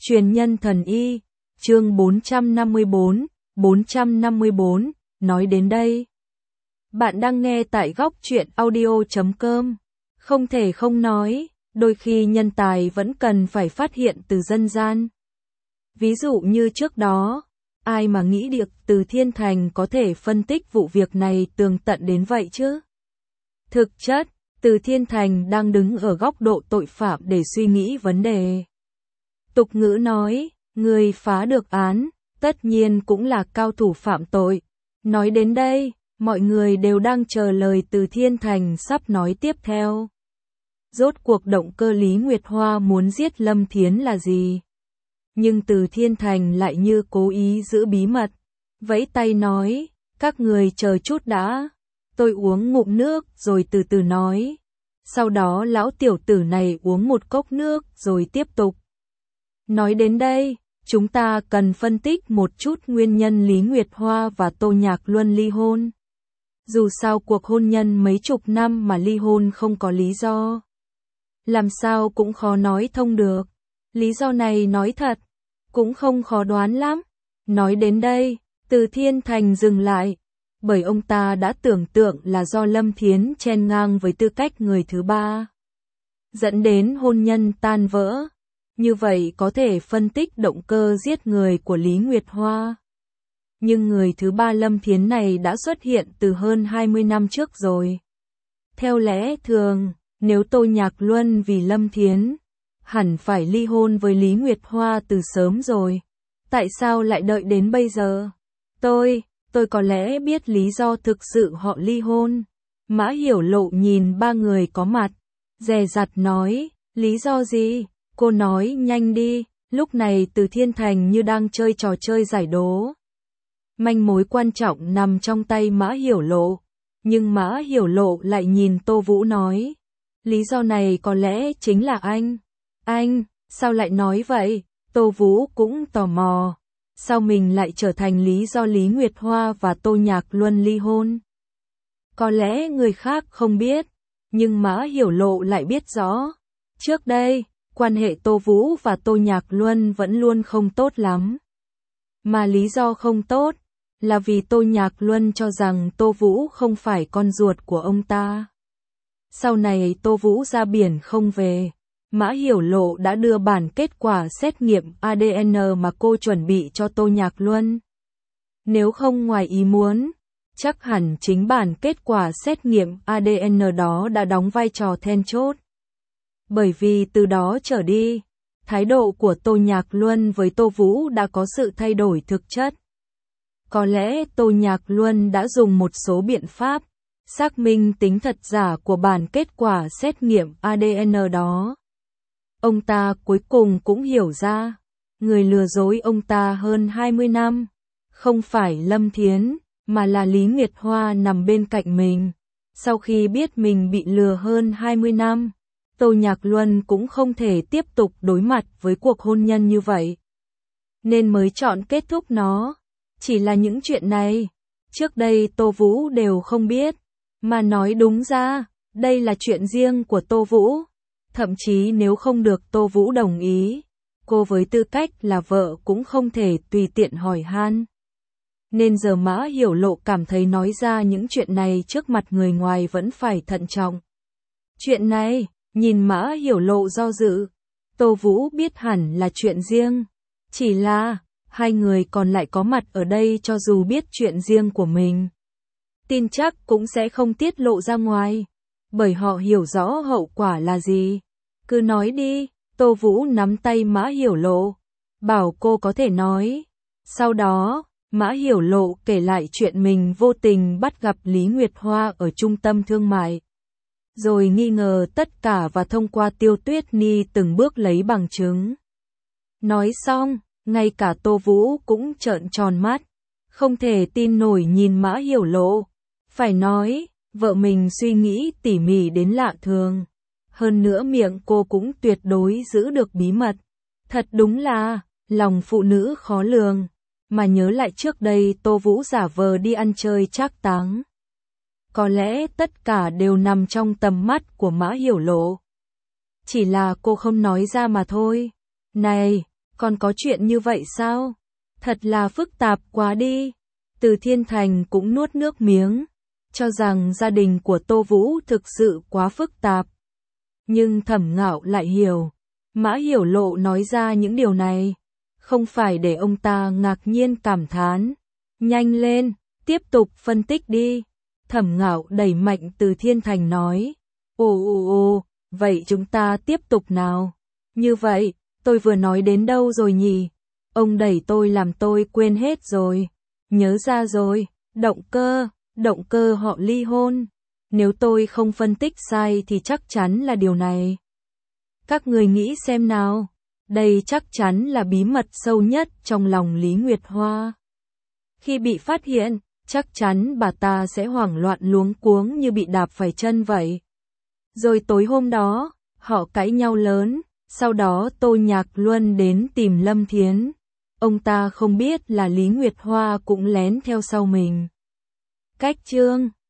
Truyền nhân thần y, chương 454, nói đến đây. Bạn đang nghe tại góc truyện audio.com. Không thể không nói, đôi khi nhân tài vẫn cần phải phát hiện từ dân gian. Ví dụ như trước đó, ai mà nghĩ được Từ Thiên Thành có thể phân tích vụ việc này tường tận đến vậy chứ? Thực chất, Từ Thiên Thành đang đứng ở góc độ tội phạm để suy nghĩ vấn đề. Tục ngữ nói, người phá được án, tất nhiên cũng là cao thủ phạm tội. Nói đến đây, mọi người đều đang chờ lời Từ Thiên Thành sắp nói tiếp theo. Rốt cuộc động cơ Lý Nguyệt Hoa muốn giết Lâm Thiến là gì? Nhưng Từ Thiên Thành lại như cố ý giữ bí mật, vẫy tay nói, các người chờ chút đã, tôi uống ngụm nước rồi từ từ nói. Sau đó lão tiểu tử này uống một cốc nước rồi tiếp tục. Nói đến đây, chúng ta cần phân tích một chút nguyên nhân Lý Nguyệt Hoa và Tô Nhạc Luân ly hôn. Dù sao cuộc hôn nhân mấy chục năm mà ly hôn không có lý do, làm sao cũng khó nói thông được. Lý do này nói thật, cũng không khó đoán lắm. Nói đến đây, Từ Thiên Thành dừng lại, bởi ông ta đã tưởng tượng là do Lâm Thiến chen ngang với tư cách người thứ ba, dẫn đến hôn nhân tan vỡ. Như vậy có thể phân tích động cơ giết người của Lý Nguyệt Hoa. Nhưng người thứ ba Lâm Thiến này đã xuất hiện từ hơn 20 năm trước rồi. Theo lẽ thường, nếu Tô Nhạc Luân vì Lâm Thiến, hẳn phải ly hôn với Lý Nguyệt Hoa từ sớm rồi. Tại sao lại đợi đến bây giờ? Tôi có lẽ biết lý do thực sự họ ly hôn. Mã Hiểu Lộ nhìn ba người có mặt, dè dặt nói, lý do gì? Cô nói nhanh đi. Lúc này Từ Thiên Thành như đang chơi trò chơi giải đố. Manh mối quan trọng nằm trong tay Mã Hiểu Lộ. Nhưng Mã Hiểu Lộ lại nhìn Tô Vũ nói, lý do này có lẽ chính là anh. Anh, sao lại nói vậy? Tô Vũ cũng tò mò. Sao mình lại trở thành lý do Lý Nguyệt Hoa và Tô Nhạc Luân ly hôn? Có lẽ người khác không biết, nhưng Mã Hiểu Lộ lại biết rõ. Trước đây, quan hệ Tô Vũ và Tô Nhạc Luân vẫn luôn không tốt lắm. Mà lý do không tốt là vì Tô Nhạc Luân cho rằng Tô Vũ không phải con ruột của ông ta. Sau này Tô Vũ ra biển không về, Mã Hiểu Lộ đã đưa bản kết quả xét nghiệm ADN mà cô chuẩn bị cho Tô Nhạc Luân. Nếu không ngoài ý muốn, chắc hẳn chính bản kết quả xét nghiệm ADN đó đã đóng vai trò then chốt. Bởi vì từ đó trở đi, thái độ của Tô Nhạc Luân với Tô Vũ đã có sự thay đổi thực chất. Có lẽ Tô Nhạc Luân đã dùng một số biện pháp, xác minh tính thật giả của bản kết quả xét nghiệm ADN đó. Ông ta cuối cùng cũng hiểu ra, người lừa dối ông ta hơn 20 năm, không phải Lâm Thiến, mà là Lý Nguyệt Hoa nằm bên cạnh mình. Sau khi biết mình bị lừa hơn 20 năm, Tô Nhạc Luân cũng không thể tiếp tục đối mặt với cuộc hôn nhân như vậy, nên mới chọn kết thúc nó. Chỉ là những chuyện này, trước đây Tô Vũ đều không biết, mà nói đúng ra, đây là chuyện riêng của Tô Vũ. Thậm chí nếu không được Tô Vũ đồng ý, cô với tư cách là vợ cũng không thể tùy tiện hỏi han. Nên giờ Mã Hiểu Lộ cảm thấy nói ra những chuyện này trước mặt người ngoài vẫn phải thận trọng. Chuyện này, nhìn Mã Hiểu Lộ do dự, Tô Vũ biết hẳn là chuyện riêng. Chỉ là, hai người còn lại có mặt ở đây cho dù biết chuyện riêng của mình, tin chắc cũng sẽ không tiết lộ ra ngoài, bởi họ hiểu rõ hậu quả là gì. Cứ nói đi. Tô Vũ nắm tay Mã Hiểu Lộ, bảo cô có thể nói. Sau đó, Mã Hiểu Lộ kể lại chuyện mình vô tình bắt gặp Lý Nguyệt Hoa ở trung tâm thương mại, rồi nghi ngờ tất cả và thông qua Tiêu Tuyết Ni từng bước lấy bằng chứng. Nói xong, ngay cả Tô Vũ cũng trợn tròn mắt, không thể tin nổi nhìn Mã Hiểu Lộ. Phải nói, vợ mình suy nghĩ tỉ mỉ đến lạ thường. Hơn nữa miệng cô cũng tuyệt đối giữ được bí mật. Thật đúng là, lòng phụ nữ khó lường. Mà nhớ lại trước đây Tô Vũ giả vờ đi ăn chơi trác táng. Có lẽ tất cả đều nằm trong tầm mắt của Mã Hiểu Lộ. Chỉ là cô không nói ra mà thôi. Này, Còn có chuyện như vậy sao? Thật là phức tạp quá đi. Từ Thiên Thành cũng nuốt nước miếng, cho rằng gia đình của Tô Vũ thực sự quá phức tạp. Nhưng Thẩm Ngạo lại hiểu, Mã Hiểu Lộ nói ra những điều này, không phải để ông ta ngạc nhiên cảm thán. Nhanh lên, tiếp tục phân tích đi. Thẩm Ngạo đẩy mạnh Từ Thiên Thành nói. Ồ, vậy chúng ta tiếp tục nào. Như vậy, tôi vừa nói đến đâu rồi nhỉ? Ông đẩy tôi làm tôi quên hết rồi. Nhớ ra rồi, động cơ họ ly hôn. Nếu tôi không phân tích sai thì chắc chắn là điều này. Các người nghĩ xem nào, đây chắc chắn là bí mật sâu nhất trong lòng Lý Nguyệt Hoa. Khi bị phát hiện, chắc chắn bà ta sẽ hoảng loạn luống cuống như bị đạp phải chân vậy. Rồi tối hôm đó, họ cãi nhau lớn, sau đó Tô Nhạc Luân đến tìm Lâm Thiến. Ông ta không biết là Lý Nguyệt Hoa cũng lén theo sau mình. Cách chương